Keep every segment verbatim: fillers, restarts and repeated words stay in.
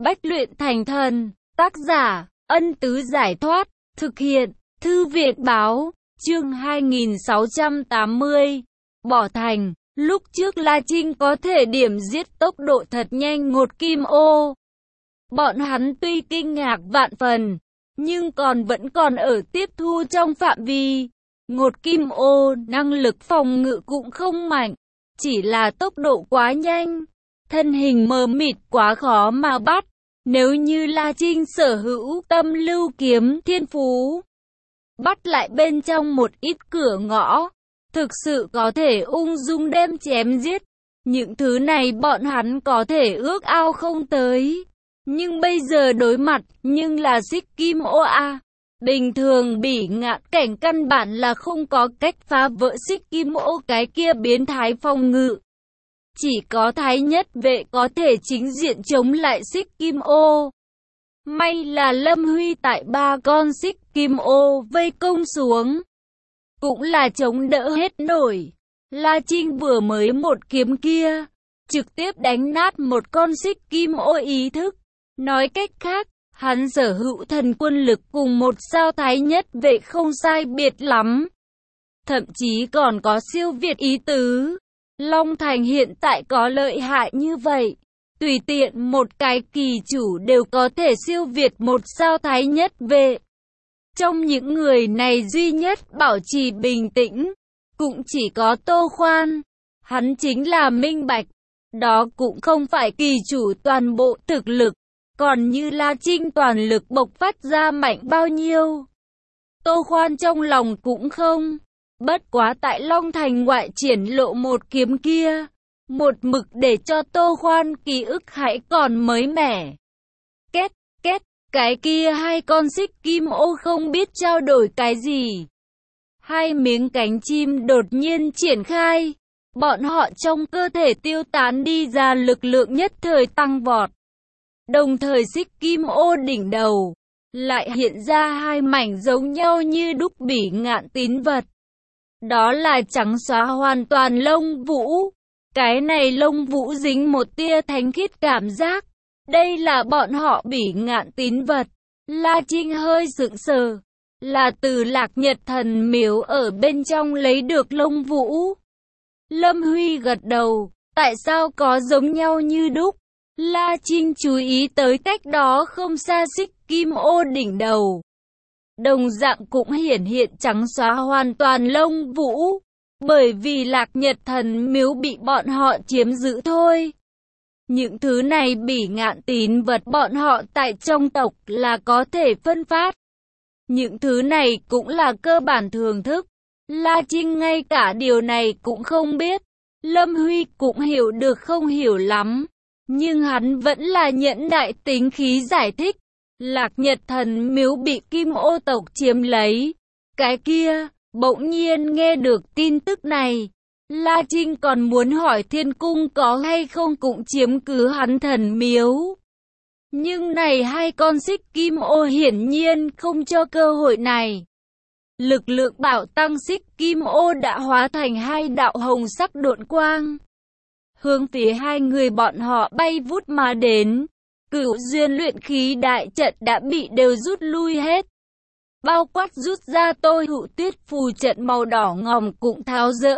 Bách luyện thành thần, tác giả, Ân Tứ Giải Thoát, thực hiện, Thư viện Báo, chương hai nghìn sáu trăm tám mươi, bỏ thành. Lúc trước La Trinh có thể điểm giết tốc độ thật nhanh một kim ô. Bọn hắn tuy kinh ngạc vạn phần, nhưng còn vẫn còn ở tiếp thu trong phạm vi. Ngột kim ô, năng lực phòng ngự cũng không mạnh, chỉ là tốc độ quá nhanh, thân hình mờ mịt quá khó mà bắt. Nếu như La Trinh sở hữu tâm lưu kiếm thiên phú, bắt lại bên trong một ít cửa ngõ, thực sự có thể ung dung đem chém giết. Những thứ này bọn hắn có thể ước ao không tới. Nhưng bây giờ đối mặt, nhưng là xích kim ô a. Bình thường Bỉ Ngạn Cảnh căn bản là không có cách phá vỡ xích kim ô cái kia biến thái phòng ngự. Chỉ có Thái Nhất Vệ có thể chính diện chống lại xích kim ô. May là Lâm Huy tại ba con xích kim ô vây công xuống, cũng là chống đỡ hết nổi. La Trinh vừa mới một kiếm kia, trực tiếp đánh nát một con xích kim ô ý thức. Nói cách khác, hắn sở hữu thần quân lực cùng một sao Thái Nhất Vệ không sai biệt lắm. Thậm chí còn có siêu việt ý tứ. Long Thành hiện tại có lợi hại như vậy, tùy tiện một cái kỳ chủ đều có thể siêu việt một sao Thái Nhất Vệ. Trong những người này duy nhất bảo trì bình tĩnh, cũng chỉ có Tô Khoan. Hắn chính là minh bạch, đó cũng không phải kỳ chủ toàn bộ thực lực, còn như La Trinh toàn lực bộc phát ra mạnh bao nhiêu. Tô Khoan trong lòng cũng không. Bất quá tại Long Thành ngoại triển lộ một kiếm kia, một mực để cho Tô Khoan ký ức hãy còn mới mẻ. Két, két, cái kia hai con xích kim ô không biết trao đổi cái gì. Hai miếng cánh chim đột nhiên triển khai, bọn họ trong cơ thể tiêu tán đi ra lực lượng nhất thời tăng vọt. Đồng thời xích kim ô đỉnh đầu, lại hiện ra hai mảnh giống nhau như đúc Bỉ Ngạn tín vật. Đó là trắng xóa hoàn toàn lông vũ. Cái này lông vũ dính một tia thánh khiết cảm giác. Đây là bọn họ Bỉ Ngạn tín vật. La Trinh hơi sững sờ. Là từ Lạc Nhật Thần Miếu ở bên trong lấy được lông vũ. Lâm Huy gật đầu. Tại sao có giống nhau như đúc? La Trinh chú ý tới cách đó không xa xích kim ô đỉnh đầu. Đồng dạng cũng hiển hiện trắng xóa hoàn toàn lông vũ, bởi vì Lạc Nhật Thần Miếu bị bọn họ chiếm giữ thôi. Những thứ này Bỉ Ngạn tín vật bọn họ tại trong tộc là có thể phân phát. Những thứ này cũng là cơ bản thưởng thức. La Trinh ngay cả điều này cũng không biết. Lâm Huy cũng hiểu được không hiểu lắm, nhưng hắn vẫn là nhẫn đại tính khí giải thích. Lạc Nhật Thần Miếu bị Kim Ô tộc chiếm lấy. Cái kia, bỗng nhiên nghe được tin tức này, La Trinh còn muốn hỏi Thiên Cung có hay không cũng chiếm cứ hắn thần miếu. Nhưng này hai con xích Kim Ô hiển nhiên không cho cơ hội này. Lực lượng bảo tăng xích Kim Ô đã hóa thành hai đạo hồng sắc độn quang, hướng phía hai người bọn họ bay vút mà đến. Cửu duyên luyện khí đại trận đã bị đều rút lui hết. Bao quát rút ra Tôi Hữu Tuyết phù trận màu đỏ ngòm cũng tháo dỡ.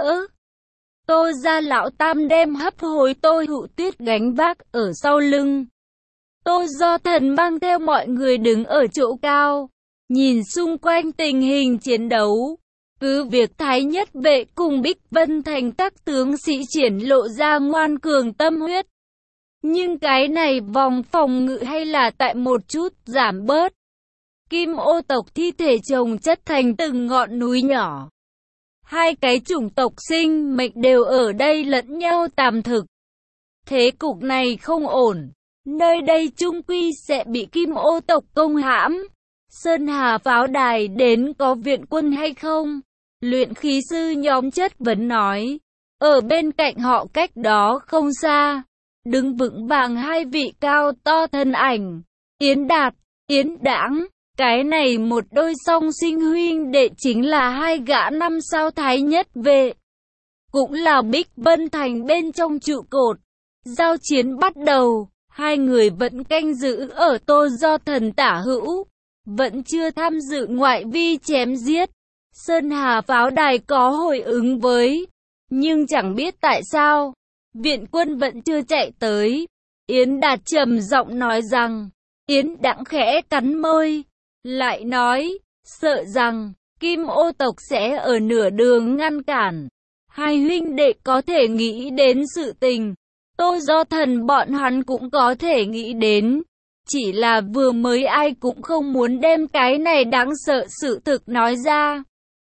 Tô gia lão tam đem hấp hối Tôi Hữu Tuyết gánh vác ở sau lưng. Tô Do Thần mang theo mọi người đứng ở chỗ cao, nhìn xung quanh tình hình chiến đấu. Cứ việc Thái Nhất Vệ cùng Bích Vân Thành các tướng sĩ triển lộ ra ngoan cường tâm huyết, nhưng cái này vòng phòng ngự hay là tại một chút giảm bớt. Kim Ô tộc thi thể chồng chất thành từng ngọn núi nhỏ. Hai cái chủng tộc sinh mệnh đều ở đây lẫn nhau tàm thực. Thế cục này không ổn. Nơi đây chung quy sẽ bị Kim Ô tộc công hãm. Sơn Hà pháo đài đến có viện quân hay không? Luyện khí sư nhóm chất vấn nói. Ở bên cạnh họ cách đó không xa, đứng vững vàng hai vị cao to thân ảnh, Yến Đạt, Yến Đãng. Cái này một đôi song sinh huynh đệ chính là hai gã năm sao Thái Nhất Vệ, cũng là Bích Vân Thành bên trong trụ cột. Giao chiến bắt đầu, Hai người vẫn canh giữ ở Tô Do Thần tả hữu, vẫn chưa tham dự ngoại vi chém giết. Sơn Hà pháo đài có hồi ứng với, nhưng chẳng biết tại sao, viện quân vẫn chưa chạy tới. Yến Đạt trầm giọng nói rằng, Yến Đãng khẽ cắn môi, lại nói, sợ rằng, Kim Ô tộc sẽ ở nửa đường ngăn cản. Hai huynh đệ có thể nghĩ đến sự tình, Tô Do Thần bọn hắn cũng có thể nghĩ đến. Chỉ là vừa mới ai cũng không muốn đem cái này đáng sợ sự thực nói ra.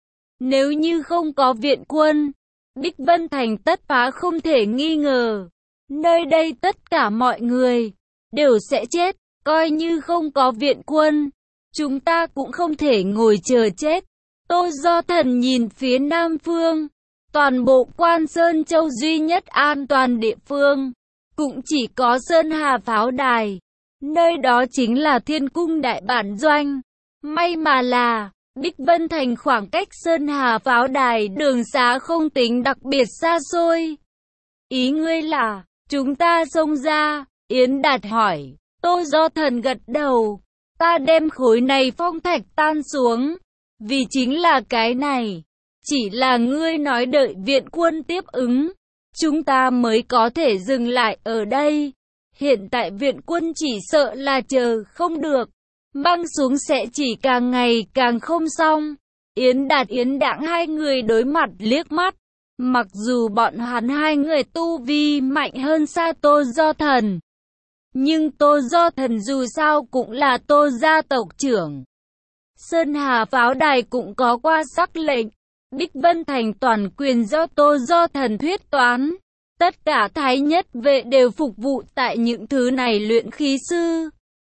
Nếu như không có viện quân, Bích Vân Thành tất phá không thể nghi ngờ. Nơi đây tất cả mọi người đều sẽ chết, coi như không có viện quân, chúng ta cũng không thể ngồi chờ chết. Tô Do Thần nhìn phía nam phương, toàn bộ Quan Sơn Châu duy nhất an toàn địa phương, cũng chỉ có Sơn Hà pháo đài. Nơi đó chính là Thiên Cung đại bản doanh. May mà là, Bích Vân Thành khoảng cách Sơn Hà pháo đài đường xá không tính đặc biệt xa xôi. Ý ngươi là, chúng ta xông ra, Yến Đạt hỏi. Tô Do Thần gật đầu, ta đem khối này phong thạch tan xuống, vì chính là cái này. Chỉ là ngươi nói đợi viện quân tiếp ứng, chúng ta mới có thể dừng lại ở đây. Hiện tại viện quân chỉ sợ là chờ không được, băng xuống sẽ chỉ càng ngày càng không xong. Yến Đạt Yến Đãng hai người đối mặt liếc mắt, mặc dù bọn hắn hai người tu vi mạnh hơn xa Tô Do Thần, nhưng Tô Do Thần dù sao cũng là Tô gia tộc trưởng. Sơn Hà pháo đài cũng có qua sắc lệnh, Bích Vân Thành toàn quyền do Tô Do Thần thuyết toán. Tất cả thái nhất vệ đều phục vụ tại những thứ này luyện khí sư.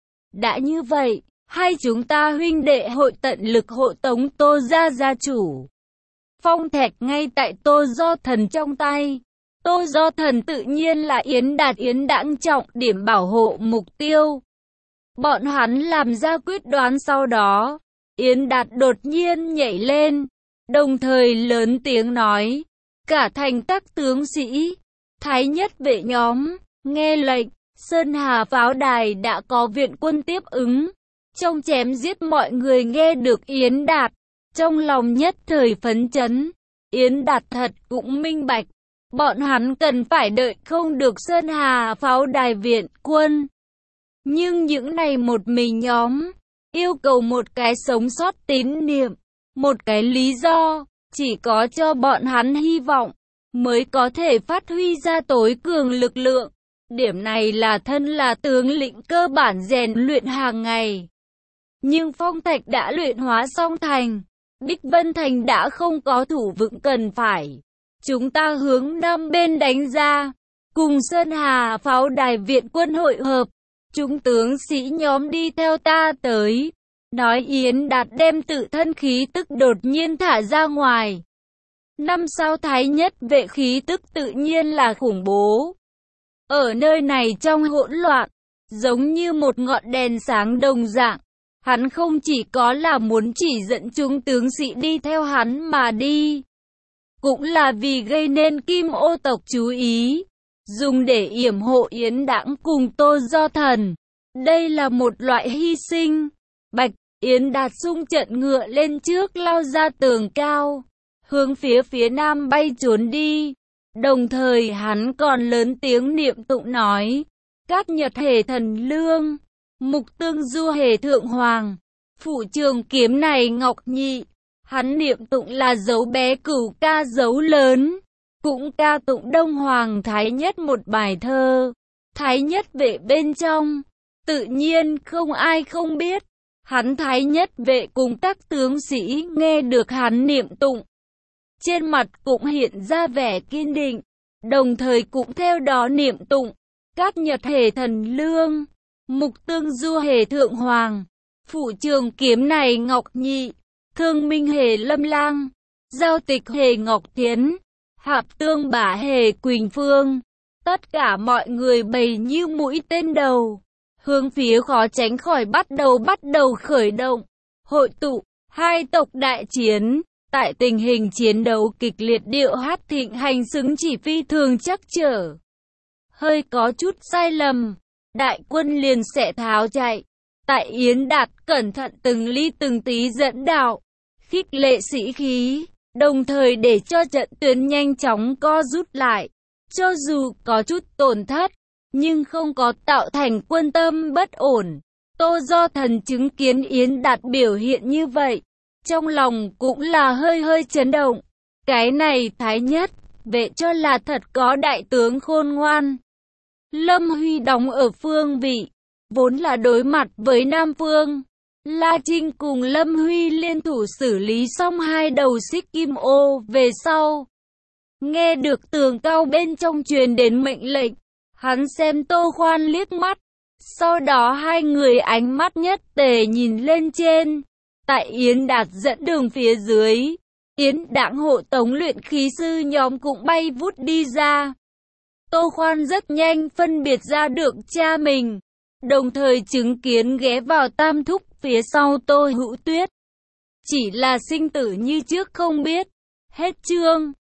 Đã như vậy, hai chúng ta huynh đệ hội tận lực hộ tống Tô gia gia chủ. Phong thạch ngay tại Tô Do Thần trong tay. Tô Do Thần tự nhiên là Yến Đạt Yến Đãng trọng điểm bảo hộ mục tiêu. Bọn hắn làm ra quyết đoán sau đó, Yến Đạt đột nhiên nhảy lên, đồng thời lớn tiếng nói, cả thành các tướng sĩ, thái nhất vệ nhóm, nghe lệnh, Sơn Hà pháo đài đã có viện quân tiếp ứng. Trong chém giết mọi người nghe được Yến Đạt, trong lòng nhất thời phấn chấn. Yến Đạt thật cũng minh bạch, bọn hắn cần phải đợi không được Sơn Hà pháo đài viện quân. Nhưng những này một mình nhóm, yêu cầu một cái sống sót tín niệm, một cái lý do, chỉ có cho bọn hắn hy vọng, mới có thể phát huy ra tối cường lực lượng. Điểm này là thân là tướng lĩnh cơ bản rèn luyện hàng ngày. Nhưng phong thạch đã luyện hóa xong thành, Bích Vân Thành đã không có thủ vững cần phải. Chúng ta hướng nam bên đánh ra, cùng Sơn Hà pháo đài viện quân hội hợp. Chúng tướng sĩ nhóm đi theo ta tới. Nói Yến Đạt đem tự thân khí tức đột nhiên thả ra ngoài. Năm sao thái nhất vệ khí tức tự nhiên là khủng bố. Ở nơi này trong hỗn loạn, giống như một ngọn đèn sáng đồng dạng. Hắn không chỉ có là muốn chỉ dẫn chúng tướng sĩ đi theo hắn mà đi, cũng là vì gây nên Kim Ô tộc chú ý, dùng để yểm hộ Yến Đãng cùng Tô Do Thần. Đây là một loại hy sinh. Bạch, Yến Đạt xung trận ngựa lên trước lao ra tường cao, hướng phía phía nam bay trốn đi. Đồng thời hắn còn lớn tiếng niệm tụng nói, Cát Nhật Hề Thần Lương, Mục Tương Du Hề Thượng Hoàng, Phủ Trường Kiếm Này Ngọc Nhị. Hắn niệm tụng là dấu bé cửu ca dấu lớn, cũng ca tụng Đông Hoàng Thái Nhất một bài thơ. Thái Nhất vệ bên trong, tự nhiên không ai không biết. Hắn Thái Nhất vệ cùng các tướng sĩ nghe được hắn niệm tụng, trên mặt cũng hiện ra vẻ kiên định, đồng thời cũng theo đó niệm tụng, Cát Nhật Hề Thần Lương, Mục Tương Du Hề Thượng Hoàng, Phủ Trường Kiếm Này Ngọc Nhị, Thương Minh Hề Lâm Lang, Giao Tịch Hề Ngọc Tiến, Hạp Tương Bả Hề Quỳnh Phương. Tất cả mọi người bày như mũi tên đầu, hướng phía khó tránh khỏi bắt đầu bắt đầu khởi động, hội tụ. Hai tộc đại chiến, tại tình hình chiến đấu kịch liệt điệu hát thịnh hành xứng chỉ phi thường chắc trở. Hơi có chút sai lầm, đại quân liền sẽ tháo chạy. Tại Yến Đạt cẩn thận từng ly từng tí dẫn đạo, khích lệ sĩ khí, đồng thời để cho trận tuyến nhanh chóng co rút lại. Cho dù có chút tổn thất, nhưng không có tạo thành quân tâm bất ổn. Tô Do Thần chứng kiến Yến Đạt biểu hiện như vậy, trong lòng cũng là hơi hơi chấn động. Cái này Thái Nhất, vệ cho là thật có đại tướng khôn ngoan. Lâm Huy đóng ở phương vị, vốn là đối mặt với Nam Phương. La Trinh cùng Lâm Huy liên thủ xử lý xong hai đầu xích kim ô về sau. Nghe được tường cao bên trong truyền đến mệnh lệnh, hắn xem Tô Khoan liếc mắt. Sau đó hai người ánh mắt nhất tề nhìn lên trên. Tại Yến Đạt dẫn đường phía dưới, Yến Đãng hộ tống luyện khí sư nhóm cũng bay vút đi ra. Tô Khoan rất nhanh phân biệt ra được cha mình, đồng thời chứng kiến ghé vào Tam Thúc phía sau Tô Hữu Tuyết. Chỉ là sinh tử như trước không biết. Hết chương.